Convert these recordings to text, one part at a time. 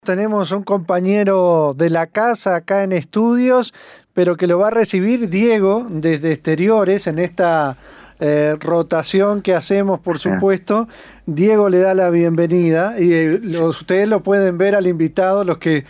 Tenemos un compañero de la casa acá en estudios, pero que lo va a recibir Diego desde exteriores en esta rotación que hacemos, por supuesto. Diego le da la bienvenida y ustedes lo pueden ver al invitado, los que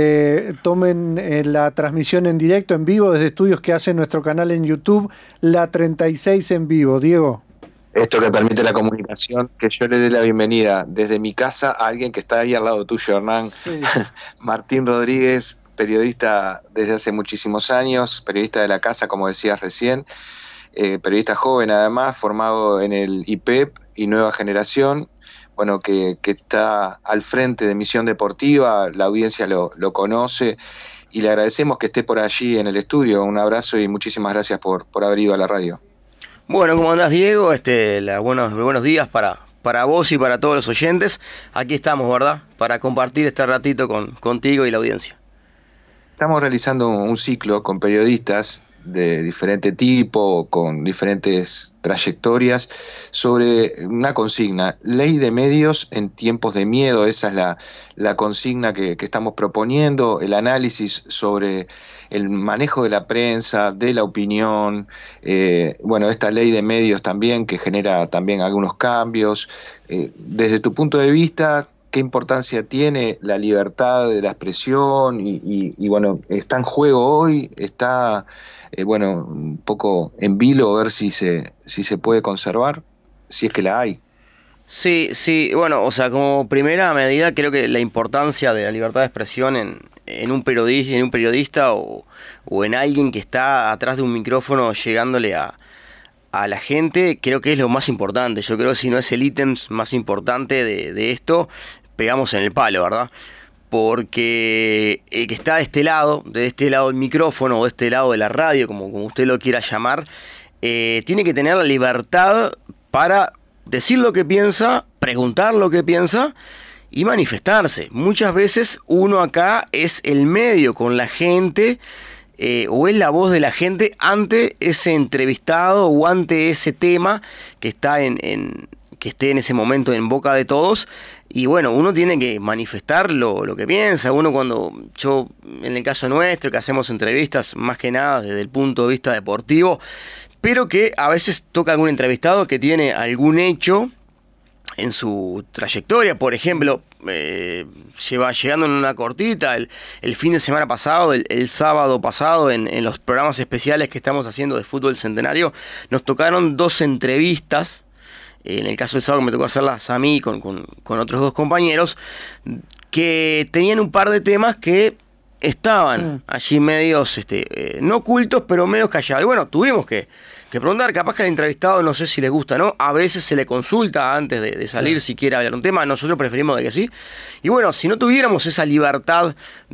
tomen la transmisión en directo, en vivo, desde estudios que hace nuestro canal en YouTube, La 36 en vivo. Diego. Esto que permite la comunicación, que yo le dé la bienvenida desde mi casa a alguien que está ahí al lado tuyo, Hernán. Sí. Martín Rodríguez, periodista desde hace muchísimos años, periodista de la casa, como decías recién, periodista joven además, formado en el IPEP y Nueva Generación, bueno, que está al frente de Misión Deportiva, la audiencia lo conoce y le agradecemos que esté por allí en el estudio. Un abrazo y muchísimas gracias por haber ido a la radio. Bueno, ¿cómo andás, Diego? Buenos días para vos y para todos los oyentes. Aquí estamos, ¿verdad? Para compartir este ratito contigo y la audiencia. Estamos realizando un ciclo con periodistas de diferente tipo, con diferentes trayectorias, sobre una consigna: ley de medios en tiempos de miedo. Esa es la consigna que estamos proponiendo, el análisis sobre el manejo de la prensa, de la opinión, esta ley de medios también, que genera también algunos cambios. Desde tu punto de vista, ¿qué importancia tiene la libertad de la expresión? Y bueno, está en juego hoy, está un poco en vilo, a ver si se puede conservar, si es que la hay. Sí, bueno, o sea, como primera medida, creo que la importancia de la libertad de expresión en un periodista o en alguien que está atrás de un micrófono llegándole a la gente, creo que es lo más importante. Yo creo que si no es el ítem más importante de esto, pegamos en el palo, ¿verdad? Porque el que está de este lado del micrófono o de este lado de la radio, como usted lo quiera llamar, tiene que tener la libertad para decir lo que piensa, preguntar lo que piensa y manifestarse. Muchas veces uno acá es el medio con la gente, o es la voz de la gente ante ese entrevistado o ante ese tema que está que esté en ese momento en boca de todos. Y bueno, uno tiene que manifestar lo que piensa. En el caso nuestro, que hacemos entrevistas más que nada desde el punto de vista deportivo, pero que a veces toca algún entrevistado que tiene algún hecho en su trayectoria. Por ejemplo, llegando en una cortita, el fin de semana pasado, el sábado pasado, en los programas especiales que estamos haciendo de Fútbol Centenario, nos tocaron 2 entrevistas. En el caso del sábado me tocó hacerlas a mí con otros 2 compañeros, que tenían un par de temas que estaban allí medios, no ocultos, pero medios callados. Y bueno, tuvimos que preguntar, capaz que al entrevistado no sé si le gusta, ¿no? A veces se le consulta antes de salir si quiere hablar un tema, nosotros preferimos de que sí. Y bueno, si no tuviéramos esa libertad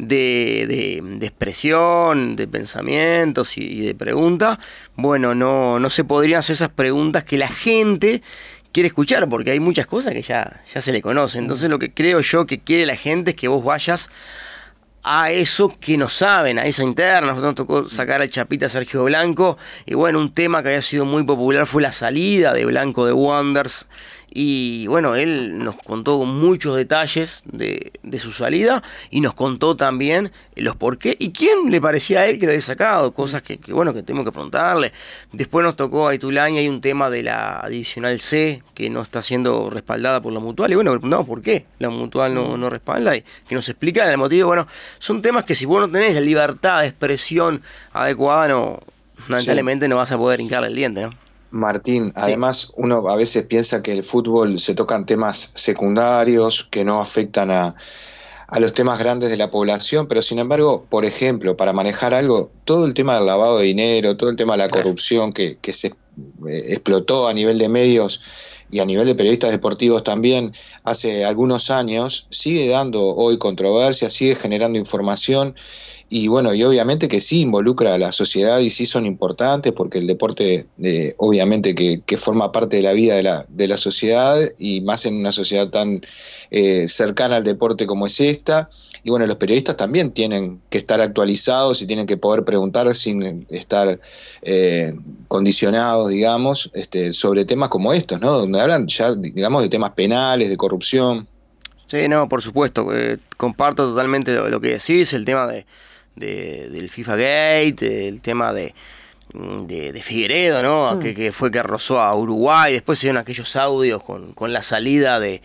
de expresión, de pensamientos y de pregunta, bueno, no se podrían hacer esas preguntas que la gente quiere escuchar, porque hay muchas cosas que ya se le conocen. Entonces lo que creo yo que quiere la gente es que vos vayas a eso que no saben, a esa interna. Nosotros nos tocó sacar al Chapita Sergio Blanco, y bueno, un tema que había sido muy popular fue la salida de Blanco de Wanderers, y bueno, él nos contó con muchos detalles de su salida, y nos contó también los por qué y quién le parecía a él que lo había sacado, cosas que tuvimos que preguntarle. Después nos tocó a Itulaña, hay un tema de la adicional C que no está siendo respaldada por la Mutual, y bueno, le preguntamos por qué la Mutual no respalda, y que nos explicara el motivo. Bueno, son temas que si vos no tenés la libertad de expresión adecuada, lamentablemente no vas a poder hincarle el diente, ¿no? Martín, además uno a veces piensa que el fútbol se tocan temas secundarios que no afectan a los temas grandes de la población, pero sin embargo, por ejemplo, para manejar algo, todo el tema del lavado de dinero, todo el tema de la corrupción que se explotó a nivel de medios y a nivel de periodistas deportivos también hace algunos años, sigue dando hoy controversia, sigue generando información. Y bueno, y obviamente que sí involucra a la sociedad y sí son importantes, porque el deporte obviamente que forma parte de la vida de la sociedad, y más en una sociedad tan cercana al deporte como es esta. Y bueno, los periodistas también tienen que estar actualizados y tienen que poder preguntar sin estar condicionados, digamos, sobre temas como estos, ¿no? Donde hablan ya, digamos, de temas penales, de corrupción. Sí, no, por supuesto. Comparto totalmente lo que decís, el tema del FIFA Gate, el tema de Figueiredo, ¿no? Que fue que rozó a Uruguay. Después se dieron aquellos audios con la salida de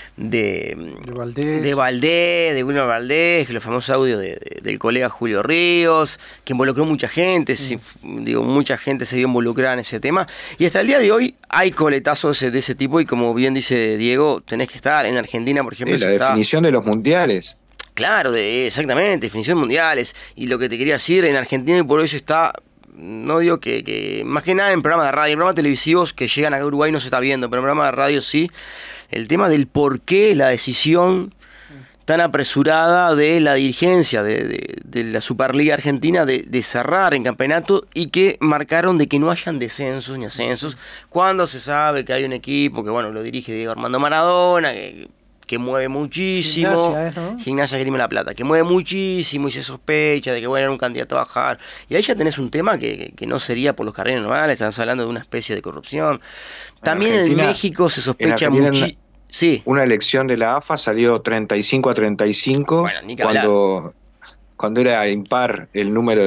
Valdés, de Wilmer Valdés, los famosos audios del colega Julio Ríos, que involucró mucha gente, mucha gente se vio involucrada en ese tema, y hasta el día de hoy hay coletazos de ese tipo, y como bien dice Diego, tenés que estar en Argentina, por ejemplo. La definición de los mundiales. Claro, exactamente, definición de mundiales, y lo que te quería decir, en Argentina y por eso está... No digo que más que nada en programas de radio, en programas televisivos que llegan acá a Uruguay no se está viendo, pero en programas de radio sí, el tema del por qué la decisión tan apresurada de la dirigencia de la Superliga Argentina de cerrar en campeonato, y que marcaron de que no hayan descensos ni ascensos, cuando se sabe que hay un equipo que, bueno, lo dirige Diego Armando Maradona, que mueve muchísimo, Gimnasia Grima La Plata, que mueve muchísimo y se sospecha de que bueno, era un candidato a bajar, y ahí ya tenés un tema que no sería por los carreras normales, estamos hablando de una especie de corrupción. También en México se sospecha muchísimo. Sí. Una elección de la AFA salió 35-35, bueno, cuando era impar el número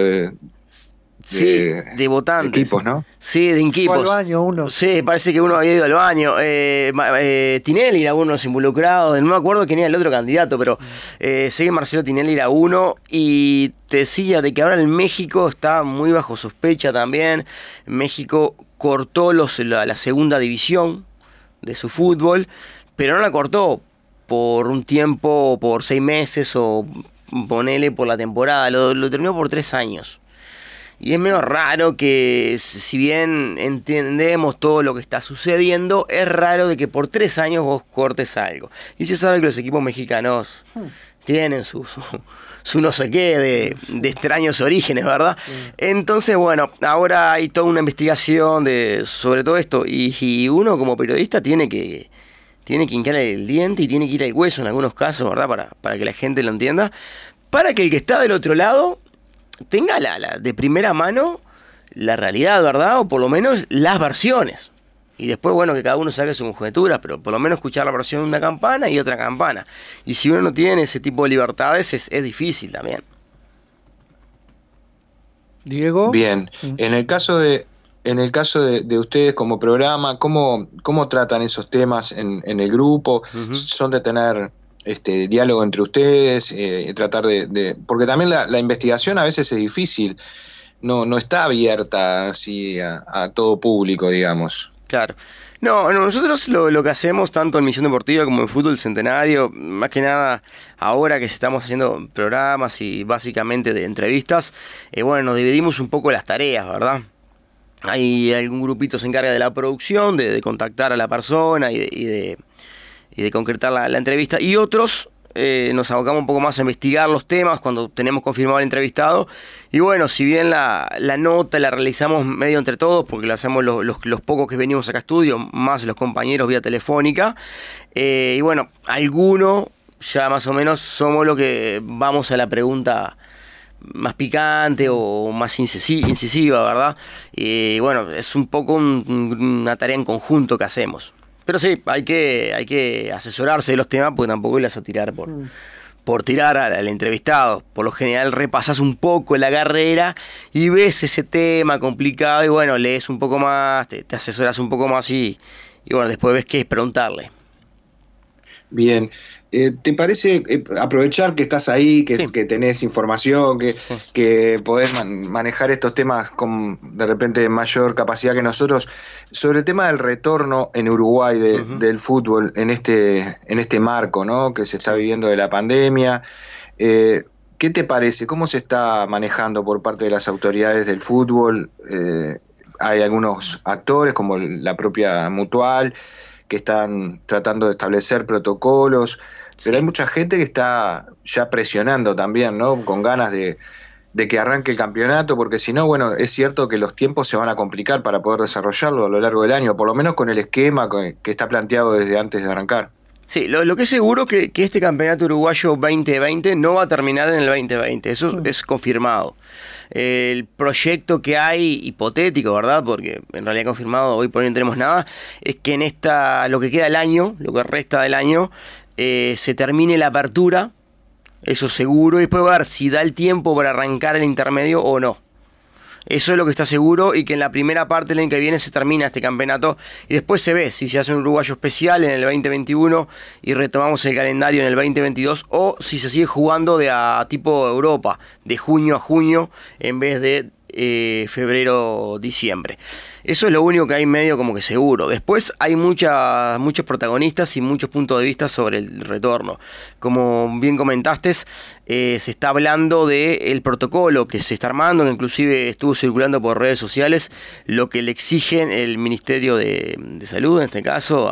de votantes. Equipos, ¿no? Sí, de equipos. ¿Fue al baño uno? Sí, parece que uno había ido al baño. Tinelli era uno de los involucrados. No me acuerdo quién era el otro candidato, pero sé que Marcelo Tinelli era uno. Y te decía de que ahora en México está muy bajo sospecha también. México cortó la segunda división de su fútbol, pero no la cortó por un tiempo, por 6 meses o ponele por la temporada. Lo terminó por 3 años. Y es medio raro que, si bien entendemos todo lo que está sucediendo, es raro de que por 3 años vos cortes algo. Y se sabe que los equipos mexicanos tienen su no sé qué de extraños orígenes, ¿verdad? Entonces, bueno, ahora hay toda una investigación sobre todo esto, y uno como periodista tiene que hincar el diente y tiene que ir al hueso en algunos casos, ¿verdad? Para que la gente lo entienda, para que el que está del otro lado tenga de primera mano la realidad, ¿verdad? O por lo menos las versiones. Y después, bueno, que cada uno saque su conjetura, pero por lo menos escuchar la versión de una campana y otra campana. Y si uno no tiene ese tipo de libertades, es difícil también. Diego. Bien, en el caso de ustedes como programa, ¿cómo tratan esos temas en el grupo? ¿Son de tener diálogo entre ustedes, tratar porque también la investigación a veces es difícil, no está abierta así a todo público, digamos? Claro. No, nosotros lo que hacemos tanto en Misión Deportiva como en Fútbol Centenario, más que nada ahora que estamos haciendo programas y básicamente de entrevistas, bueno, nos dividimos un poco las tareas, ¿verdad? Hay algún grupito que se encarga de la producción, de contactar a la persona y de concretar la entrevista, y otros nos abocamos un poco más a investigar los temas cuando tenemos confirmado al entrevistado. Y bueno, si bien la nota la realizamos medio entre todos, porque lo hacemos los pocos que venimos acá a estudio, más los compañeros vía telefónica, y bueno, algunos ya más o menos somos los que vamos a la pregunta más picante o más incisiva, ¿verdad? Y bueno, es un poco una tarea en conjunto que hacemos. Pero sí, hay que asesorarse de los temas, porque tampoco ibas a tirar por tirar al entrevistado. Por lo general repasas un poco la carrera y ves ese tema complicado y bueno, lees un poco más, te asesoras un poco más y bueno, después ves qué es preguntarle. Bien, ¿te parece aprovechar que estás ahí, que tenés información, que podés manejar estos temas con de repente mayor capacidad que nosotros, sobre el tema del retorno en Uruguay del fútbol en este marco, ¿no?, que se está viviendo de la pandemia? ¿Qué te parece? ¿Cómo se está manejando por parte de las autoridades del fútbol? Hay algunos actores como la propia Mutual que están tratando de establecer protocolos, pero hay mucha gente que está ya presionando también, ¿no?, con ganas de que arranque el campeonato, porque si no, bueno, es cierto que los tiempos se van a complicar para poder desarrollarlo a lo largo del año, por lo menos con el esquema que está planteado desde antes de arrancar. Sí, lo que es seguro que este campeonato uruguayo 2020 no va a terminar en el 2020, eso es confirmado. El proyecto que hay, hipotético, ¿verdad?, porque en realidad confirmado hoy por hoy no tenemos nada, es que en lo que queda del año, lo que resta del año, se termine la apertura, eso seguro, y después ver si da el tiempo para arrancar el intermedio o no. Eso es lo que está seguro, y que en la primera parte del año que viene se termina este campeonato y después se ve si se hace un uruguayo especial en el 2021 y retomamos el calendario en el 2022, o si se sigue jugando de a tipo Europa, de junio a junio en vez de febrero-diciembre. Eso es lo único que hay medio como que seguro. Después hay muchos protagonistas y muchos puntos de vista sobre el retorno. Como bien comentaste, se está hablando del protocolo que se está armando, que inclusive estuvo circulando por redes sociales, lo que le exigen el Ministerio de Salud, en este caso,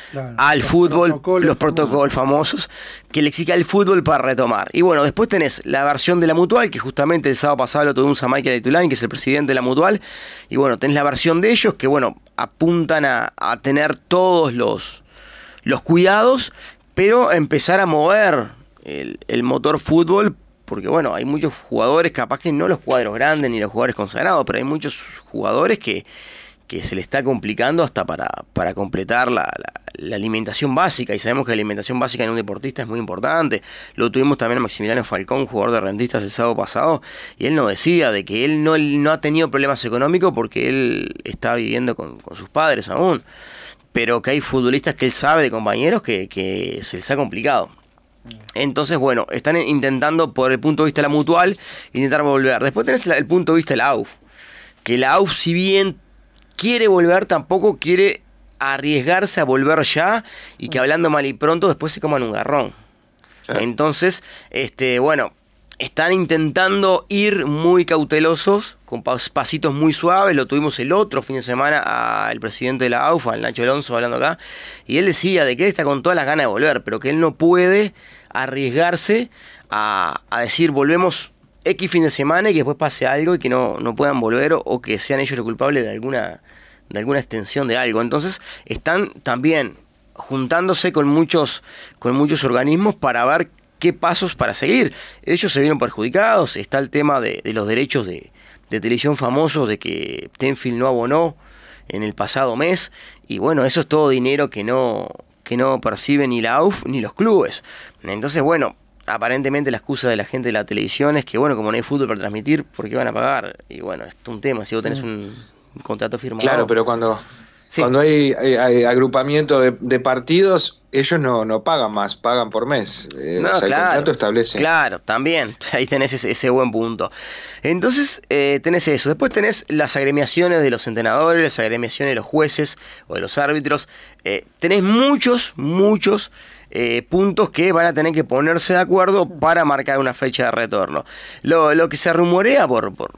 al fútbol, los protocolos famosos, que le exige al fútbol para retomar. Y bueno, después tenés la versión de la Mutual, que justamente el sábado pasado lo tuvimos a Michael Aitulain, que es el presidente de la Mutual, y bueno, tenés la versión de ellos que, bueno, apuntan a tener todos los cuidados, pero empezar a mover el motor fútbol, porque bueno, hay muchos jugadores, capaz que no los cuadros grandes ni los jugadores consagrados, pero hay muchos jugadores que se le está complicando hasta para completar la alimentación básica, y sabemos que la alimentación básica en un deportista es muy importante. Lo tuvimos también a Maximiliano Falcón, jugador de Rentistas, el sábado pasado, y él nos decía de que él no ha tenido problemas económicos porque él está viviendo con sus padres aún, pero que hay futbolistas que él sabe de compañeros que se les ha complicado. Entonces, bueno, están intentando por el punto de vista de la Mutual intentar volver. Después tenés el punto de vista de la AUF, que la AUF, si bien quiere volver, tampoco quiere arriesgarse a volver ya, y que hablando mal y pronto después se coman un garrón. Entonces, bueno, están intentando ir muy cautelosos, con pasitos muy suaves. Lo tuvimos el otro fin de semana al presidente de la AUF, al Nacho Alonso, hablando acá, y él decía de que él está con todas las ganas de volver, pero que él no puede arriesgarse a decir volvemos X fin de semana y que después pase algo y que no puedan volver, o que sean ellos los culpables de alguna extensión de algo. Entonces están también juntándose con muchos organismos para ver qué pasos para seguir. Ellos se vieron perjudicados. Está el tema de los derechos de televisión famosos, de que Tenfield no abonó en el pasado mes, y bueno, eso es todo dinero que no percibe ni la AUF ni los clubes. Entonces, bueno, aparentemente la excusa de la gente de la televisión es que, bueno, como no hay fútbol para transmitir, ¿por qué van a pagar? Y bueno, es un tema, si vos tenés un contrato firmado. Claro, pero cuando hay agrupamiento de partidos, ellos no pagan más, pagan por mes. El contrato establece. Claro, también, ahí tenés ese buen punto. Entonces, tenés eso. Después tenés las agremiaciones de los entrenadores, las agremiaciones de los jueces o de los árbitros. Tenés muchos puntos que van a tener que ponerse de acuerdo para marcar una fecha de retorno. Lo que se rumorea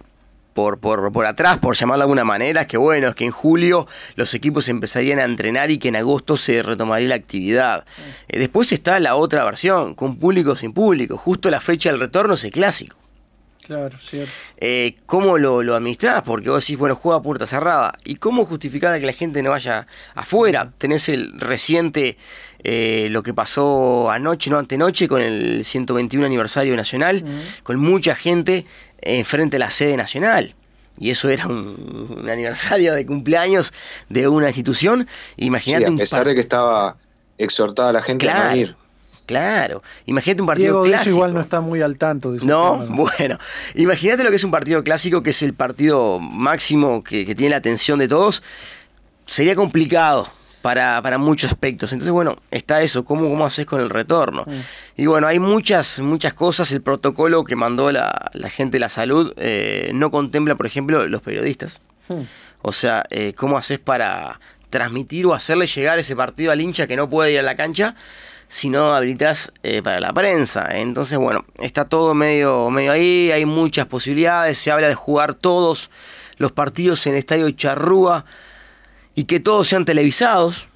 por atrás, por llamarlo de alguna manera, es que bueno, es que en julio los equipos empezarían a entrenar y que en agosto se retomaría la actividad. Después está la otra versión, con público o sin público. Justo la fecha del retorno es el clásico. Claro, cierto. ¿Cómo lo administrás? Porque vos decís, bueno, juega a puerta cerrada. ¿Y cómo justificar que la gente no vaya afuera? Tenés el reciente, lo que pasó anoche, no antenoche, con el 121 aniversario nacional, con mucha gente frente a la sede nacional. Y eso era un aniversario de cumpleaños de una institución. Imagínate, sí, a pesar de que estaba exhortada la gente a no ir. Claro, imagínate un partido Diego clásico. Diego igual no está muy al tanto de ese tema. ¿no? Bueno, imagínate lo que es un partido clásico, que es el partido máximo que tiene la atención de todos. Sería complicado para muchos aspectos. Entonces, bueno, está eso, ¿cómo haces con el retorno? Y bueno, hay muchas cosas. El protocolo que mandó la gente de la salud no contempla, por ejemplo, los periodistas. O sea, ¿cómo haces para transmitir o hacerle llegar ese partido al hincha que no puede ir a la cancha si no habilitas para la prensa? Entonces, bueno, está todo medio ahí, hay muchas posibilidades. Se habla de jugar todos los partidos en el Estadio Charrúa y que todos sean televisados,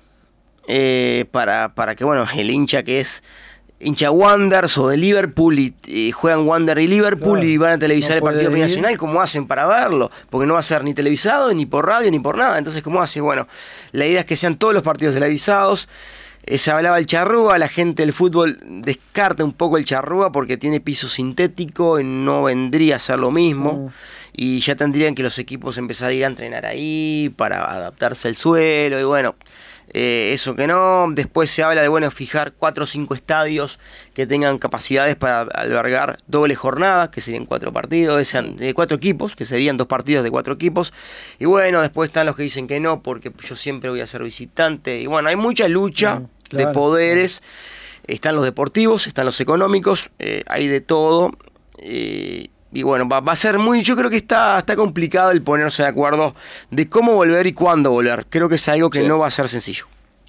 para que, bueno, el hincha que es hincha Wanderers o de Liverpool y juegan Wander y Liverpool, claro, y van a televisar el partido binacional, ¿cómo hacen para verlo? Porque no va a ser ni televisado, ni por radio, ni por nada. Entonces, ¿cómo hace? Bueno, la idea es que sean todos los partidos televisados. Se hablaba del Charrúa, la gente del fútbol descarta un poco el Charrúa porque tiene piso sintético y no vendría a ser lo mismo. Y ya tendrían que los equipos empezar a ir a entrenar ahí para adaptarse al suelo. Y bueno, eso que no. Después se habla de, bueno, fijar 4 o 5 estadios que tengan capacidades para albergar doble jornada, que serían 4 partidos, de 4 equipos, que serían 2 partidos de 4 equipos. Y bueno, después están los que dicen que no, porque yo siempre voy a ser visitante. Y bueno, hay mucha lucha de poderes. Están los deportivos, están los económicos, hay de todo. Y bueno, va a ser muy... Yo creo que está complicado el ponerse de acuerdo de cómo volver y cuándo volver. Creo que es algo que no va a ser sencillo.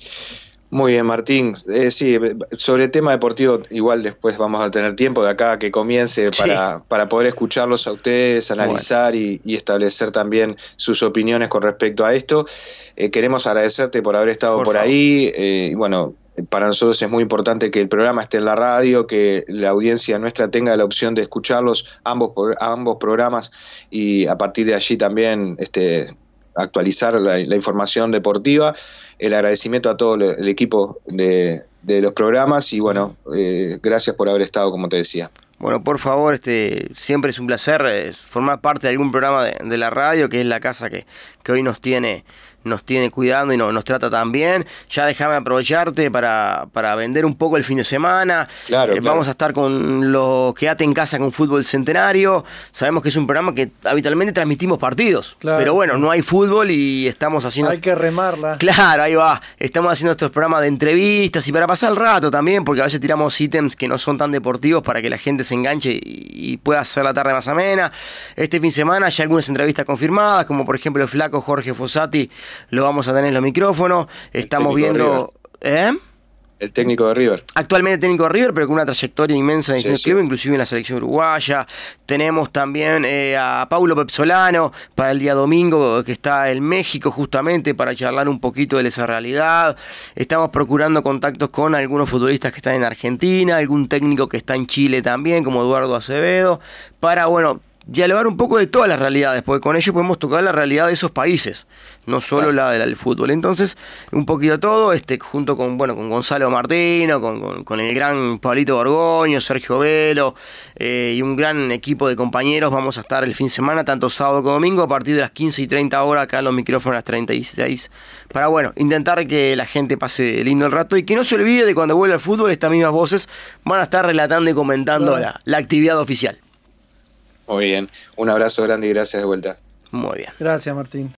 Muy bien, Martín. Sí, sobre el tema deportivo, igual después vamos a tener tiempo de acá a que comience para poder escucharlos a ustedes, analizar y establecer también sus opiniones con respecto a esto. Queremos agradecerte por haber estado por ahí. Y bueno, para nosotros es muy importante que el programa esté en la radio, que la audiencia nuestra tenga la opción de escucharlos ambos programas y a partir de allí también actualizar la información deportiva. El agradecimiento a todo el equipo de los programas y bueno, gracias por haber estado, como te decía. Bueno, por favor, siempre es un placer formar parte de algún programa de la radio, que es la casa que hoy nos tiene cuidando y nos trata tan bien. Ya déjame aprovecharte para vender un poco el fin de semana. Claro. Vamos a estar con los Quédate en Casa con Fútbol Centenario. Sabemos que es un programa que habitualmente transmitimos partidos. Claro. Pero bueno, no hay fútbol y estamos haciendo... Hay que remarla. Claro, ahí va. Estamos haciendo estos programas de entrevistas y para pasar el rato también, porque a veces tiramos ítems que no son tan deportivos para que la gente se enganche y pueda hacer la tarde más amena. Este fin de semana ya algunas entrevistas confirmadas, como por ejemplo el flaco Jorge Fossati, lo vamos a tener en los micrófonos. Estamos viendo... El técnico de River. Actualmente técnico de River, pero con una trayectoria inmensa en club, inclusive en la selección uruguaya. Tenemos también a Paulo Pepsolano para el día domingo, que está en México justamente para charlar un poquito de esa realidad. Estamos procurando contactos con algunos futbolistas que están en Argentina, algún técnico que está en Chile también, como Eduardo Acevedo, para, bueno, dialogar un poco de todas las realidades, porque con ello podemos tocar la realidad de esos países, no solo la del fútbol. Entonces, un poquito todo, junto con Gonzalo Martino, con el gran Pablito Borgoño, Sergio Velo, y un gran equipo de compañeros, vamos a estar el fin de semana, tanto sábado como domingo, a partir de las 15:30 horas, acá en los micrófonos a las 36, para, intentar que la gente pase lindo el rato, y que no se olvide de cuando vuelva al fútbol, estas mismas voces van a estar relatando y comentando la actividad oficial. Muy bien, un abrazo grande y gracias de vuelta. Muy bien. Gracias, Martín.